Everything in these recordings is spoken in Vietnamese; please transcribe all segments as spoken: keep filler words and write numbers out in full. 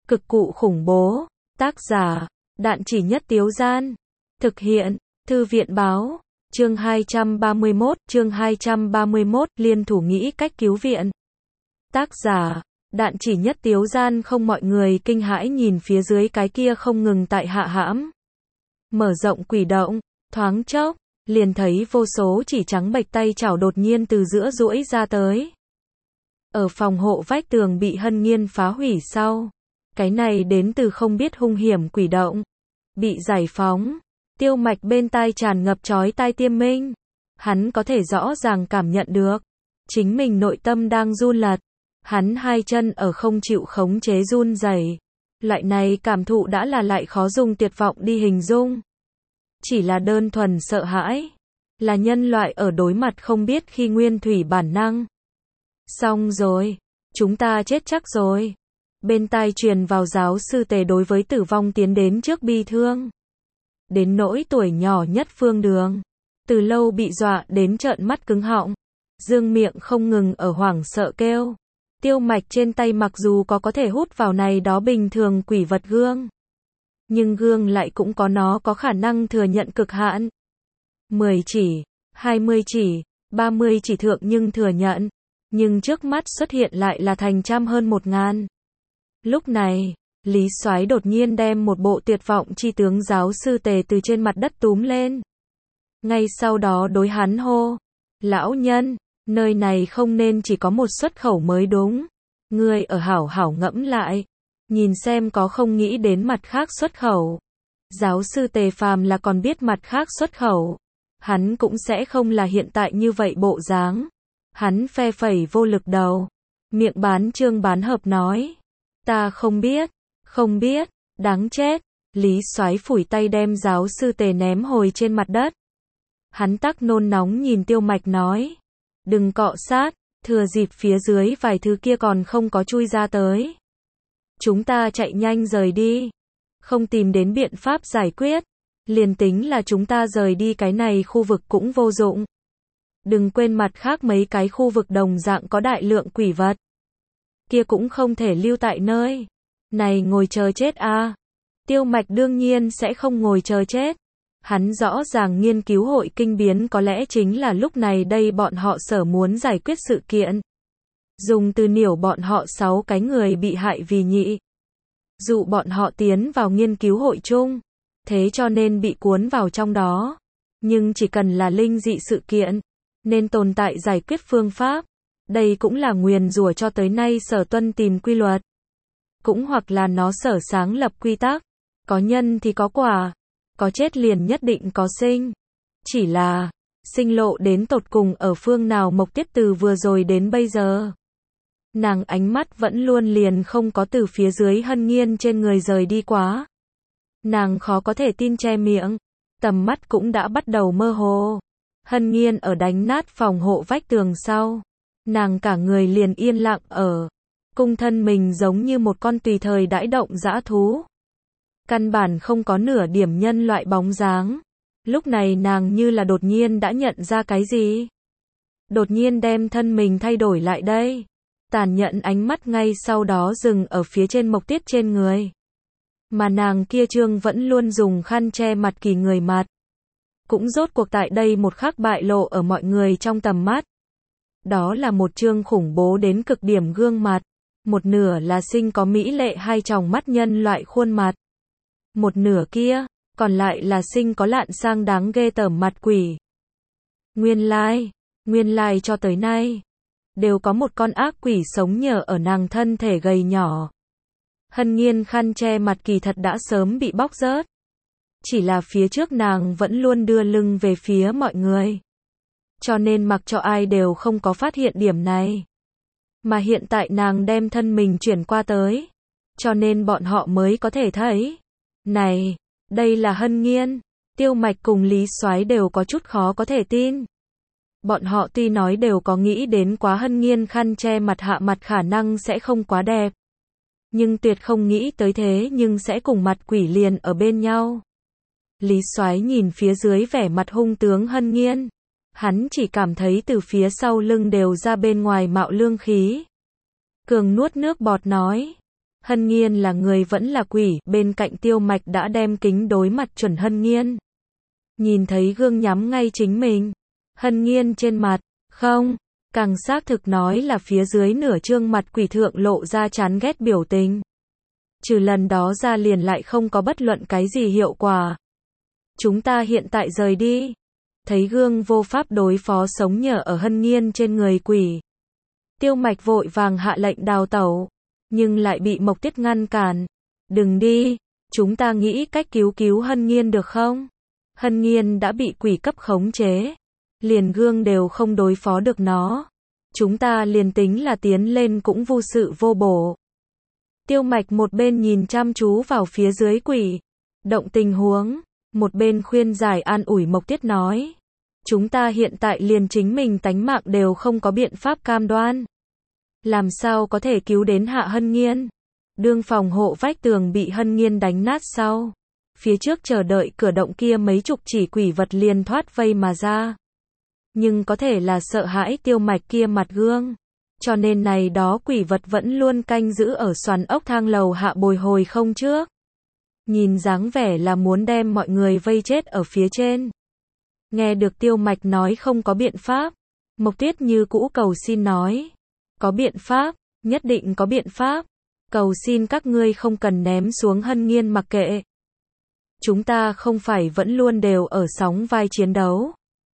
Cực cụ khủng bố. Tác giả, Đạn Chỉ Nhất Tiếu Gian. Thực hiện, Thư viện báo. Chương hai trăm ba mươi mốt, chương hai trăm ba mươi mốt, liên thủ nghĩ cách cứu viện. Tác giả, Đạn Chỉ Nhất Tiếu Gian. Không, mọi người kinh hãi nhìn phía dưới cái kia không ngừng tại hạ hãm. Mở rộng quỷ động, thoáng chốc, liền thấy vô số chỉ trắng bệch tay chảo đột nhiên từ giữa duỗi ra tới. Ở phòng hộ vách tường bị Hân Nghiên phá hủy sau, cái này đến từ không biết hung hiểm quỷ động, bị giải phóng. Tiêu Mạch bên tai tràn ngập chói tai tiêm minh. Hắn có thể rõ ràng cảm nhận được, chính mình nội tâm đang run lật. Hắn hai chân ở không chịu khống chế run rẩy. Loại này cảm thụ đã là lại khó dùng tuyệt vọng đi hình dung. Chỉ là đơn thuần sợ hãi. Là nhân loại ở đối mặt không biết khi nguyên thủy bản năng. Xong rồi. Chúng ta chết chắc rồi. Bên tai truyền vào giáo sư Tề đối với tử vong tiến đến trước bi thương. Đến nỗi tuổi nhỏ nhất Phương Đường. Từ lâu bị dọa đến trợn mắt cứng họng. Dương miệng không ngừng ở hoảng sợ kêu. Tiêu Mạch trên tay mặc dù có có thể hút vào này đó bình thường quỷ vật gương. Nhưng gương lại cũng có nó có khả năng thừa nhận cực hạn. mười chỉ, hai mươi chỉ, ba mươi chỉ thượng nhưng thừa nhận. Nhưng trước mắt xuất hiện lại là thành trăm hơn một ngàn. Lúc này, Lý Soái đột nhiên đem một bộ tuyệt vọng chi tướng giáo sư Tề từ trên mặt đất túm lên. Ngay sau đó đối hắn hô. Lão nhân, nơi này không nên chỉ có một xuất khẩu mới đúng. Ngươi ở hảo hảo ngẫm lại. Nhìn xem có không nghĩ đến mặt khác xuất khẩu. Giáo sư Tề phàm là còn biết mặt khác xuất khẩu. Hắn cũng sẽ không là hiện tại như vậy bộ dáng. Hắn phe phẩy vô lực đầu. Miệng bán trương bán hợp nói. Ta không biết, không biết, đáng chết. Lý Soái phủi tay đem giáo sư Tề ném hồi trên mặt đất. Hắn tắc nôn nóng nhìn Tiêu Mạch nói. Đừng cọ sát, thừa dịp phía dưới vài thứ kia còn không có chui ra tới. Chúng ta chạy nhanh rời đi. Không tìm đến biện pháp giải quyết. Liền tính là chúng ta rời đi cái này khu vực cũng vô dụng. Đừng quên mặt khác mấy cái khu vực đồng dạng có đại lượng quỷ vật. Kia cũng không thể lưu tại nơi này ngồi chờ chết a. Tiêu Mạch đương nhiên sẽ không ngồi chờ chết. Hắn rõ ràng nghiên cứu hội kinh biến có lẽ chính là lúc này đây bọn họ sở muốn giải quyết sự kiện. Dùng từ niểu bọn họ sáu cái người bị hại vì nhị. Dụ bọn họ tiến vào nghiên cứu hội chung. Thế cho nên bị cuốn vào trong đó. Nhưng chỉ cần là linh dị sự kiện. Nên tồn tại giải quyết phương pháp. Đây cũng là nguyền rủa cho tới nay sở tuân tìm quy luật. Cũng hoặc là nó sở sáng lập quy tắc. Có nhân thì có quả. Có chết liền nhất định có sinh. Chỉ là, sinh lộ đến tột cùng ở phương nào Mộc Tiết từ vừa rồi đến bây giờ. Nàng ánh mắt vẫn luôn liền không có từ phía dưới Hân Nghiên trên người rời đi quá. Nàng khó có thể tin che miệng. Tầm mắt cũng đã bắt đầu mơ hồ. Hân Nghiên ở đánh nát phòng hộ vách tường sau. Nàng cả người liền yên lặng ở. Cung thân mình giống như một con tùy thời đãi động dã thú. Căn bản không có nửa điểm nhân loại bóng dáng. Lúc này nàng như là đột nhiên đã nhận ra cái gì. Đột nhiên đem thân mình thay đổi lại đây. Tàn nhẫn ánh mắt ngay sau đó dừng ở phía trên Mộc Tiết trên người. Mà nàng kia trương vẫn luôn dùng khăn che mặt kỳ người mặt. Cũng rốt cuộc tại đây một khắc bại lộ ở mọi người trong tầm mắt. Đó là một trương khủng bố đến cực điểm gương mặt. Một nửa là sinh có mỹ lệ hai tròng mắt nhân loại khuôn mặt. Một nửa kia, còn lại là sinh có lạn sang đáng ghê tởm mặt quỷ. Nguyên lai, nguyên lai cho tới nay, đều có một con ác quỷ sống nhờ ở nàng thân thể gầy nhỏ. Hân Nghiên khăn che mặt kỳ thật đã sớm bị bóc rớt. Chỉ là phía trước nàng vẫn luôn đưa lưng về phía mọi người. Cho nên mặc cho ai đều không có phát hiện điểm này. Mà hiện tại nàng đem thân mình chuyển qua tới. Cho nên bọn họ mới có thể thấy. Này, đây là Hân Nghiên. Tiêu Mạch cùng Lý Soái đều có chút khó có thể tin. Bọn họ tuy nói đều có nghĩ đến quá Hân Nghiên khăn che mặt hạ mặt khả năng sẽ không quá đẹp. Nhưng tuyệt không nghĩ tới thế nhưng sẽ cùng mặt quỷ liền ở bên nhau. Lý Soái nhìn phía dưới vẻ mặt hung tướng Hân Nghiên. Hắn chỉ cảm thấy từ phía sau lưng đều ra bên ngoài mạo lương khí. Cường nuốt nước bọt nói. Hân Nghiên là người vẫn là quỷ, bên cạnh Tiêu Mạch đã đem kính đối mặt chuẩn Hân Nghiên. Nhìn thấy gương nhắm ngay chính mình. Hân Nghiên trên mặt, không, càng xác thực nói là phía dưới nửa trương mặt quỷ thượng lộ ra chán ghét biểu tình. Trừ lần đó ra liền lại không có bất luận cái gì hiệu quả. Chúng ta hiện tại rời đi. Thấy gương vô pháp đối phó sống nhờ ở Hân Nghiên trên người quỷ. Tiêu Mạch vội vàng hạ lệnh đào tẩu, nhưng lại bị Mộc Tiết ngăn cản. Đừng đi, chúng ta nghĩ cách cứu cứu Hân Nghiên được không? Hân Nghiên đã bị quỷ cấp khống chế. Liền gương đều không đối phó được nó. Chúng ta liền tính là tiến lên cũng vô sự vô bổ. Tiêu Mạch một bên nhìn chăm chú vào phía dưới quỷ. Động tình huống. Một bên khuyên giải an ủi Mộc Tiết nói. Chúng ta hiện tại liền chính mình tánh mạng đều không có biện pháp cam đoan. Làm sao có thể cứu đến hạ Hân Nghiên? Đương phòng hộ vách tường bị Hân Nghiên đánh nát sau. Phía trước chờ đợi cửa động kia mấy chục chỉ quỷ vật liền thoát vây mà ra. Nhưng có thể là sợ hãi Tiêu Mạch kia mặt gương. Cho nên này đó quỷ vật vẫn luôn canh giữ ở xoắn ốc thang lầu hạ bồi hồi không trước. Nhìn dáng vẻ là muốn đem mọi người vây chết ở phía trên. Nghe được Tiêu Mạch nói không có biện pháp. Mộc Tiết như cũ cầu xin nói. Có biện pháp, nhất định có biện pháp. Cầu xin các ngươi không cần ném xuống Hân Nghiên mặc kệ. Chúng ta không phải vẫn luôn đều ở sóng vai chiến đấu.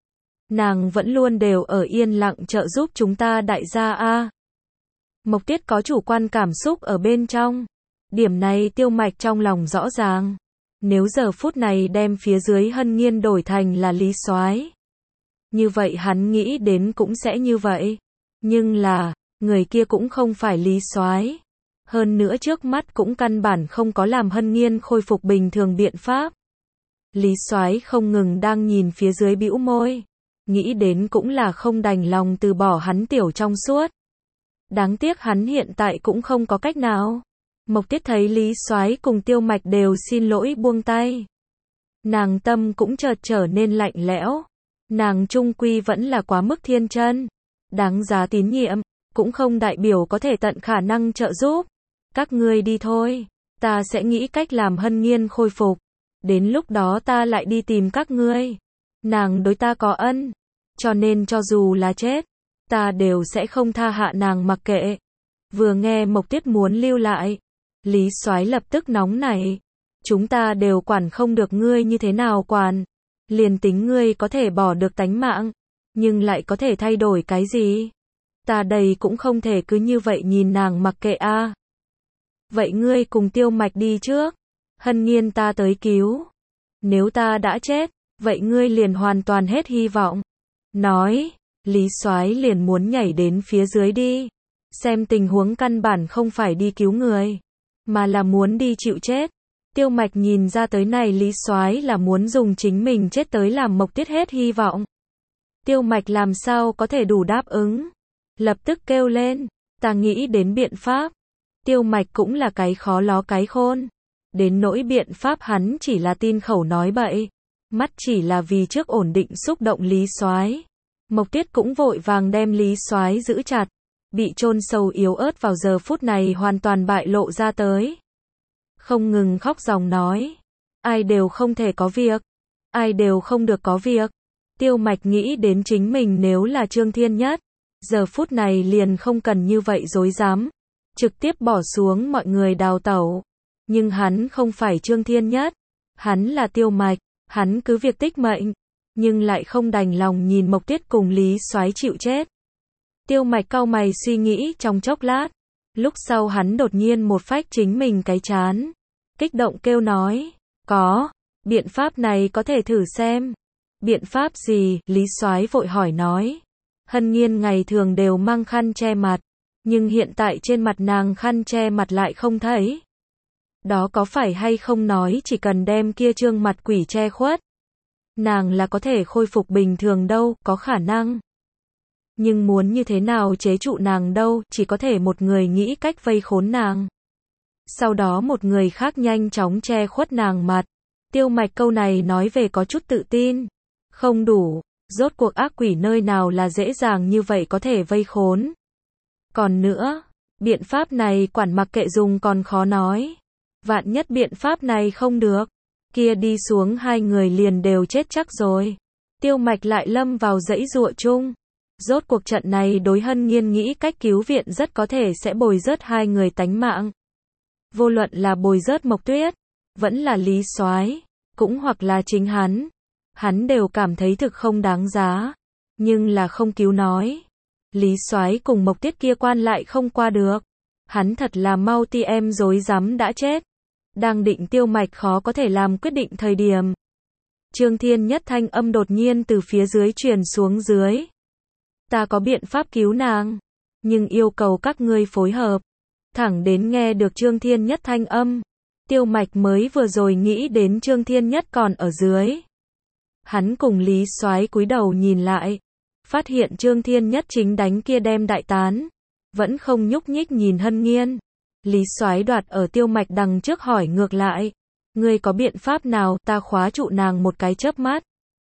Nàng vẫn luôn đều ở yên lặng trợ giúp chúng ta đại gia a. Mộc Tiết có chủ quan cảm xúc ở bên trong. Điểm này Tiêu Mạch trong lòng rõ ràng. Nếu giờ phút này đem phía dưới Hân Nghiên đổi thành là Lý Soái, như vậy hắn nghĩ đến cũng sẽ như vậy. Nhưng là, người kia cũng không phải Lý Soái. Hơn nữa trước mắt cũng căn bản không có làm Hân Nghiên khôi phục bình thường biện pháp. Lý Soái không ngừng đang nhìn phía dưới bĩu môi. Nghĩ đến cũng là không đành lòng từ bỏ hắn tiểu trong suốt. Đáng tiếc hắn hiện tại cũng không có cách nào. Mộc Tiết thấy Lý Soái cùng Tiêu Mạch đều xin lỗi buông tay. Nàng tâm cũng chợt trở nên lạnh lẽo. Nàng trung quy vẫn là quá mức thiên chân. Đáng giá tín nhiệm, cũng không đại biểu có thể tận khả năng trợ giúp. Các ngươi đi thôi. Ta sẽ nghĩ cách làm Hân Nghiên khôi phục. Đến lúc đó ta lại đi tìm các ngươi. Nàng đối ta có ân. Cho nên cho dù là chết, ta đều sẽ không tha hạ nàng mặc kệ. Vừa nghe Mộc Tiết muốn lưu lại, Lý Soái lập tức nóng nảy. Chúng ta đều quản không được ngươi như thế nào quản. Liền tính ngươi có thể bỏ được tánh mạng, nhưng lại có thể thay đổi cái gì? Ta đây cũng không thể cứ như vậy nhìn nàng mặc kệ a. À. Vậy ngươi cùng Tiêu Mạch đi trước. Hân Nghiên ta tới cứu. Nếu ta đã chết, vậy ngươi liền hoàn toàn hết hy vọng. Nói, Lý Soái liền muốn nhảy đến phía dưới đi. Xem tình huống căn bản không phải đi cứu người, mà là muốn đi chịu chết. Tiêu Mạch nhìn ra tới này Lý Soái là muốn dùng chính mình chết tới làm Mộc Tiết hết hy vọng. Tiêu Mạch làm sao có thể đủ đáp ứng. Lập tức kêu lên, ta nghĩ đến biện pháp. Tiêu Mạch cũng là cái khó ló cái khôn. Đến nỗi biện pháp hắn chỉ là tin khẩu nói bậy. Mắt chỉ là vì trước ổn định xúc động Lý Soái. Mộc Tiết cũng vội vàng đem Lý Soái giữ chặt. Bị chôn sâu yếu ớt vào giờ phút này hoàn toàn bại lộ ra tới. Không ngừng khóc ròng nói. Ai đều không thể có việc. Ai đều không được có việc. Tiêu Mạch nghĩ đến chính mình nếu là Trương Thiên Nhất. Giờ phút này liền không cần như vậy dối dám. Trực tiếp bỏ xuống mọi người đào tẩu. Nhưng hắn không phải Trương Thiên Nhất. Hắn là Tiêu Mạch. Hắn cứ việc tích mệnh. Nhưng lại không đành lòng nhìn Mộc Tiết cùng Lý Soái chịu chết. Tiêu Mạch cau mày suy nghĩ trong chốc lát. Lúc sau hắn đột nhiên một phách chính mình cái chán. Kích động kêu nói. Có. Biện pháp này có thể thử xem. Biện pháp gì? Lý Soái vội hỏi nói. Hân Nghiên ngày thường đều mang khăn che mặt. Nhưng hiện tại trên mặt nàng khăn che mặt lại không thấy. Đó có phải hay không nói chỉ cần đem kia trương mặt quỷ che khuất. Nàng là có thể khôi phục bình thường đâu, có khả năng. Nhưng muốn như thế nào chế trụ nàng đâu, chỉ có thể một người nghĩ cách vây khốn nàng. Sau đó một người khác nhanh chóng che khuất nàng mặt. Tiêu Mạch câu này nói về có chút tự tin. Không đủ, rốt cuộc ác quỷ nơi nào là dễ dàng như vậy có thể vây khốn. Còn nữa, Biện pháp này quản mặc kệ dùng còn khó nói. Vạn nhất biện pháp này không được, kia đi xuống hai người liền đều chết chắc rồi. Tiêu Mạch lại lâm vào dãy dụa chung. Rốt cuộc trận này đối Hân Nghiên nghĩ cách cứu viện rất có thể sẽ bồi rớt hai người tánh mạng. Vô luận là bồi rớt Mộc Tuyết, vẫn là Lý Soái, cũng hoặc là chính hắn. Hắn đều cảm thấy thực không đáng giá. Nhưng là không cứu nói. Lý Soái cùng Mộc Tuyết kia quan lại không qua được. Hắn thật là mau ti em rối rắm đã chết. Đang định Tiêu Mạch khó có thể làm quyết định thời điểm. Trương Thiên Nhất thanh âm đột nhiên từ phía dưới truyền xuống dưới. Ta có biện pháp cứu nàng, nhưng yêu cầu các ngươi phối hợp. Thẳng đến nghe được Trương Thiên Nhất thanh âm, Tiêu Mạch mới vừa rồi nghĩ đến Trương Thiên Nhất còn ở dưới. Hắn cùng Lý Soái cúi đầu nhìn lại, phát hiện Trương Thiên Nhất chính đánh kia đem đại tán, vẫn không nhúc nhích nhìn Hân Nghiên. Lý Soái đoạt ở Tiêu Mạch đằng trước hỏi ngược lại, ngươi có biện pháp nào? Ta khóa trụ nàng một cái chớp mắt.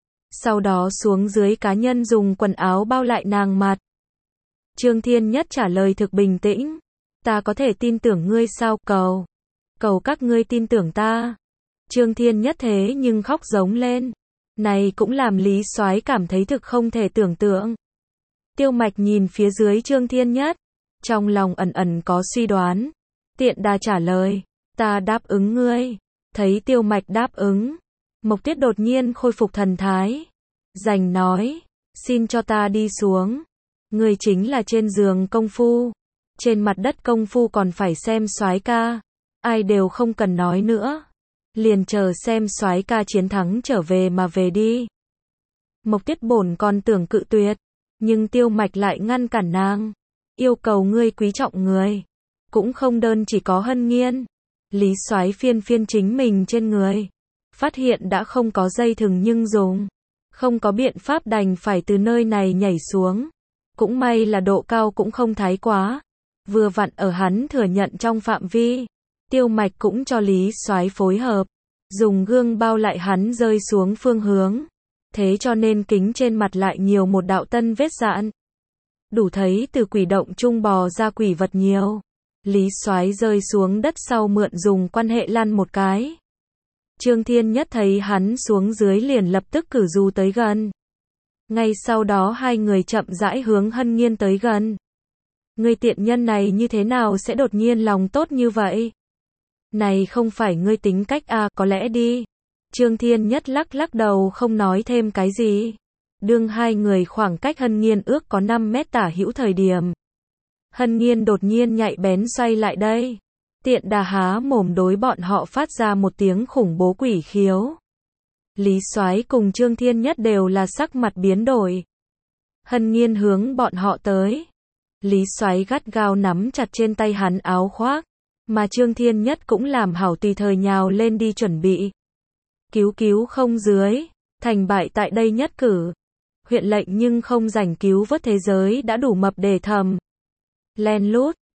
Sau đó xuống dưới cá nhân dùng quần áo bao lại nàng mặt. Trương Thiên Nhất trả lời thực bình tĩnh, ta có thể tin tưởng ngươi sao? Cầu, cầu các ngươi tin tưởng ta. Trương Thiên Nhất thế nhưng khóc giống lên. Này cũng làm Lý Soái cảm thấy thực không thể tưởng tượng. Tiêu Mạch nhìn phía dưới Trương Thiên Nhất, trong lòng ẩn ẩn có suy đoán. Tiện đà trả lời, ta đáp ứng ngươi. Thấy Tiêu Mạch đáp ứng, Mộc Tuyết đột nhiên khôi phục thần thái. Rành nói, xin cho ta đi xuống. Ngươi chính là trên giường công phu, trên mặt đất công phu còn phải xem soái ca. Ai đều không cần nói nữa. Liền chờ xem soái ca chiến thắng trở về mà về đi. Mộc Tuyết bổn còn tưởng cự tuyệt, nhưng Tiêu Mạch lại ngăn cản nàng. Yêu cầu ngươi quý trọng người, cũng không đơn chỉ có Hân Nghiên. Lý Soái phiên phiên chính mình trên người, phát hiện đã không có dây thừng nhưng dùng, không có biện pháp đành phải từ nơi này nhảy xuống. Cũng may là độ cao cũng không thái quá, vừa vặn ở hắn thừa nhận trong phạm vi. Tiêu Mạch cũng cho Lý Soái phối hợp, dùng gương bao lại hắn rơi xuống phương hướng, thế cho nên kính trên mặt lại nhiều một đạo tân vết dạn. Đủ thấy từ quỷ động chung bò ra quỷ vật nhiều. Lý Soái rơi xuống đất sau mượn dùng quan hệ lăn một cái. Trương Thiên Nhất thấy hắn xuống dưới liền lập tức cử du tới gần. Ngay sau đó hai người chậm rãi hướng Hân Nghiên tới gần. Ngươi tiện nhân này như thế nào sẽ đột nhiên lòng tốt như vậy? Này không phải ngươi tính cách à, có lẽ đi. Trương Thiên Nhất lắc lắc đầu không nói thêm cái gì. Đương hai người khoảng cách Hân Nghiên ước có năm mét tả hữu thời điểm. Hân Nghiên đột nhiên nhạy bén xoay lại đây. Tiện đà há mồm đối bọn họ phát ra một tiếng khủng bố quỷ khiếu. Lý Soái cùng Trương Thiên Nhất đều là sắc mặt biến đổi. Hân Nghiên hướng bọn họ tới. Lý Soái gắt gao nắm chặt trên tay hắn áo khoác, mà Trương Thiên Nhất cũng làm hảo tùy thời nhào lên đi chuẩn bị. Cứu cứu không dưới, thành bại tại đây nhất cử. Huyện lệnh nhưng không rảnh cứu vớt thế giới đã đủ mập để thầm. Len lút,